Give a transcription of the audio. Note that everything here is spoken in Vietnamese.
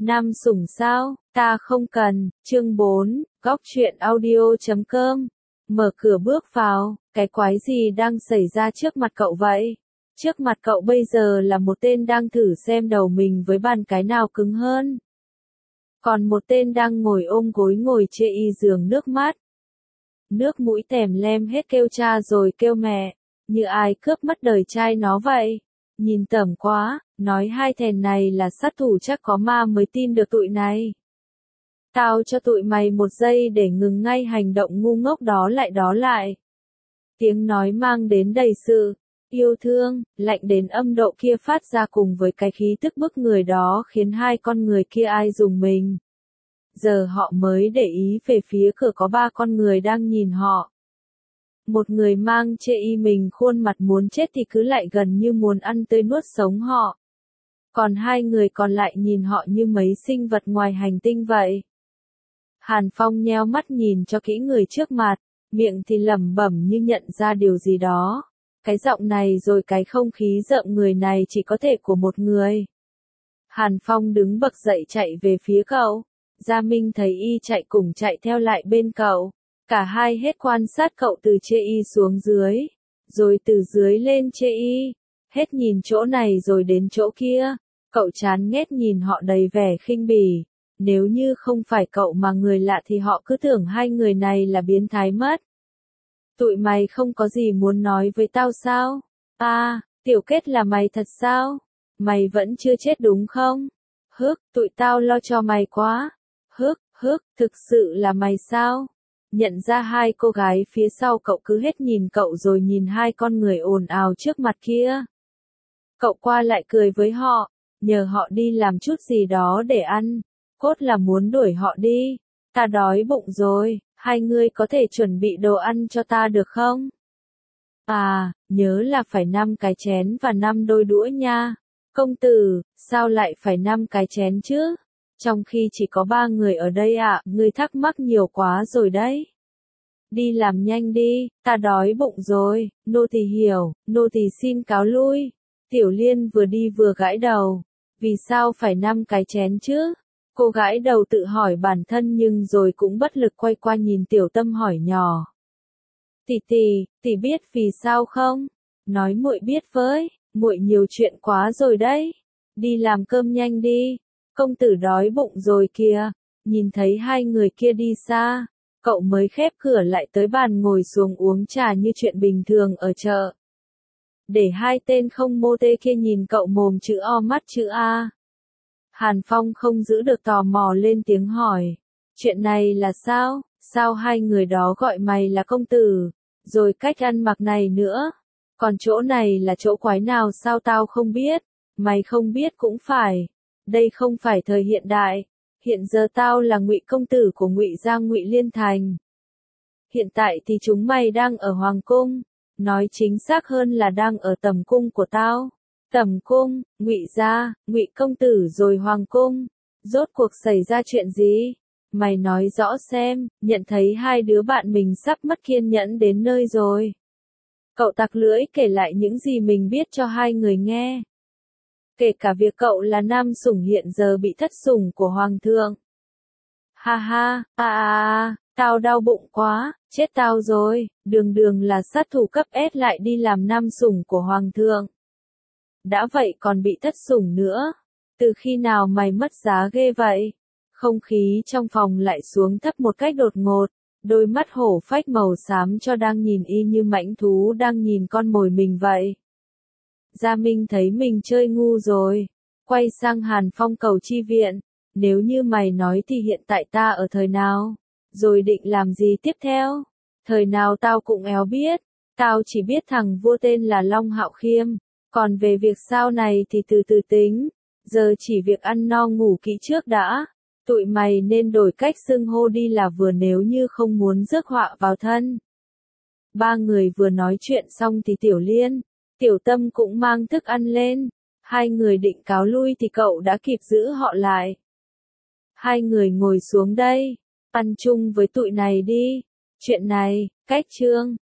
Nam sủng sao, ta không cần, chương 4, góc truyện audio.com. Mở cửa bước vào, cái quái gì đang xảy ra trước mặt cậu vậy? Trước mặt cậu bây giờ là một tên đang thử xem đầu mình với bàn cái nào cứng hơn. Còn một tên đang ngồi ôm gối ngồi chê y giường nước mắt. Nước mũi tèm lem hết kêu cha rồi kêu mẹ, như ai cướp mất đời trai nó vậy. Nhìn tởm quá, nói hai thèn này là sát thủ chắc có ma mới tin được tụi này. Tao cho tụi mày một giây để ngừng ngay hành động ngu ngốc đó lại. Tiếng nói mang đến đầy sự yêu thương, lạnh đến âm độ kia phát ra cùng với cái khí tức bức người đó khiến hai con người kia ai dùng mình. Giờ họ mới để ý về phía cửa có ba con người đang nhìn họ. Một người mang chê y mình khuôn mặt muốn chết thì cứ lại gần như muốn ăn tươi nuốt sống họ. Còn hai người còn lại nhìn họ như mấy sinh vật ngoài hành tinh vậy. Hàn Phong nheo mắt nhìn cho kỹ người trước mặt, miệng thì lẩm bẩm như nhận ra điều gì đó. Cái giọng này rồi cái không khí rợn người này chỉ có thể của một người. Hàn Phong đứng bật dậy chạy về phía cậu. Gia Minh thấy y chạy cùng chạy theo lại bên cậu. Cả hai hết quan sát cậu từ chê y xuống dưới, rồi từ dưới lên chê y, hết nhìn chỗ này rồi đến chỗ kia. Cậu chán ghét nhìn họ đầy vẻ khinh bỉ. Nếu như không phải cậu mà người lạ thì họ cứ tưởng hai người này là biến thái mất. Tụi mày không có gì muốn nói với tao sao? À, Tiểu Kết là mày thật sao? Mày vẫn chưa chết đúng không? Tụi tao lo cho mày quá. Thực sự là mày sao? Nhận ra hai cô gái phía sau cậu cứ hết nhìn cậu rồi nhìn hai con người ồn ào trước mặt kia. Cậu qua lại cười với họ, nhờ họ đi làm chút gì đó để ăn. Cốt là muốn đuổi họ đi. Ta đói bụng rồi, hai người có thể chuẩn bị đồ ăn cho ta được không? À, nhớ là phải 5 cái chén và 5 đôi đũa nha. Công tử, sao lại phải 5 cái chén chứ? Trong khi chỉ có 3 người ở đây ạ, ngươi thắc mắc nhiều quá rồi đấy. Đi làm nhanh đi, ta đói bụng rồi, nô tỳ hiểu, nô tỳ xin cáo lui. Tiểu Liên vừa đi vừa gãi đầu. Vì sao phải 5 cái chén chứ? Cô gái đầu tự hỏi bản thân nhưng rồi cũng bất lực quay qua nhìn Tiểu Tâm hỏi nhỏ. Tỷ biết vì sao không? Nói muội biết với, muội nhiều chuyện quá rồi đấy. Đi làm cơm nhanh đi, công tử đói bụng rồi kìa. Nhìn thấy hai người kia đi xa, cậu mới khép cửa lại tới bàn ngồi xuống uống trà như chuyện bình thường ở chợ. Để hai tên không mô tê kia nhìn cậu mồm chữ O mắt chữ A. Hàn Phong không giữ được tò mò lên tiếng hỏi. Chuyện này là sao? Sao hai người đó gọi mày là công tử? Rồi cách ăn mặc này nữa. Còn chỗ này là chỗ quái nào sao tao không biết? Mày không biết cũng phải. Đây không phải thời hiện đại. Hiện giờ tao là Ngụy công tử của Ngụy Giang Ngụy Liên Thành. Hiện tại thì chúng mày đang ở Hoàng Cung. Nói chính xác hơn là đang ở tầm cung của tao. Tầm cung, Ngụy gia, Ngụy công tử rồi Hoàng Cung. Rốt cuộc xảy ra chuyện gì? Mày nói rõ xem, nhận thấy hai đứa bạn mình sắp mất kiên nhẫn đến nơi rồi. Cậu tặc lưỡi kể lại những gì mình biết cho hai người nghe. Kể cả việc cậu là nam sủng hiện giờ bị thất sủng của Hoàng thượng. Ha ha, tao đau bụng quá, chết tao rồi, đường là sát thủ cấp S lại đi làm nam sủng của Hoàng thượng. Đã vậy còn bị thất sủng nữa. Từ khi nào mày mất giá ghê vậy? Không khí trong phòng lại xuống thấp một cách đột ngột. Đôi mắt hổ phách màu xám cho đang nhìn y như mãnh thú đang nhìn con mồi mình vậy. Gia Minh thấy mình chơi ngu rồi. Quay sang Hàn Phong cầu chi viện. Nếu như mày nói thì hiện tại ta ở thời nào? Rồi định làm gì tiếp theo? Thời nào tao cũng éo biết. Tao chỉ biết thằng vua tên là Long Hạo Khiêm. Còn về việc sau này thì từ từ tính. Giờ chỉ việc ăn no ngủ kỹ trước đã. Tụi mày nên đổi cách xưng hô đi là vừa nếu như không muốn rước họa vào thân. Ba người vừa nói chuyện xong thì Tiểu Liên, Tiểu Tâm cũng mang thức ăn lên. Hai người định cáo lui thì cậu đã kịp giữ họ lại. Hai người ngồi xuống đây, ăn chung với tụi này đi. Chuyện này, cách chương.